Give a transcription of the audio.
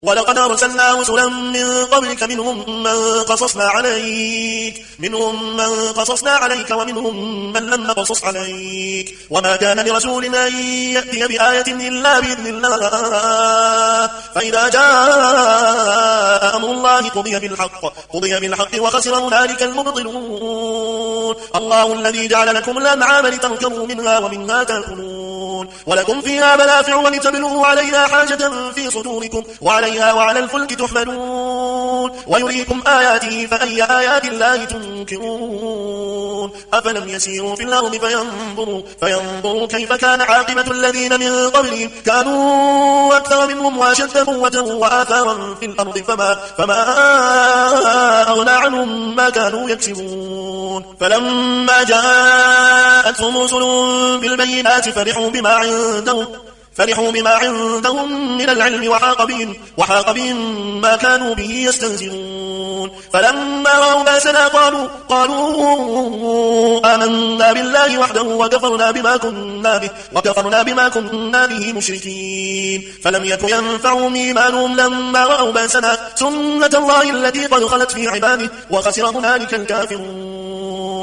ولقد أرسلنا رسلا من قبلك منهم من قصصنا عليك ومنهم من لم نقصص عليك وما كان لرسول أن يأتي بآية إلا بإذن الله فإذا جاء أمر الله قضي بالحق وخسر هنالك المبطلون الله الذي جعل لكم الأنعام لتركبوا منها ومنها تأكلون ولكم فيها منافع ولتبلغوا عليها حاجة في صدوركم وعليها وعلى الفلك تحملون ويريكم آياته فأي آيات الله تنكرون أفلم يسيروا في الأرض فينظروا كيف كان عاقبة الذين من قبلهم كانوا أكثر منهم وأشد قوة وآثارا في الأرض فما أغنى عنهم ما كانوا يكسبون فلما جاءتهم رسل بالبينات فرحوا بما عندهم من العلم وحاق بهم ما كانوا به يستهزئون فلما رأوا بأسنا قالوا آمنا بالله وحده وكفرنا بما كنا به مشركين فلم يكن ينفعهم إيمانهم لما رأوا بأسنا سنة الله التي قد خلت في عباده وخسر هنالك الكافرون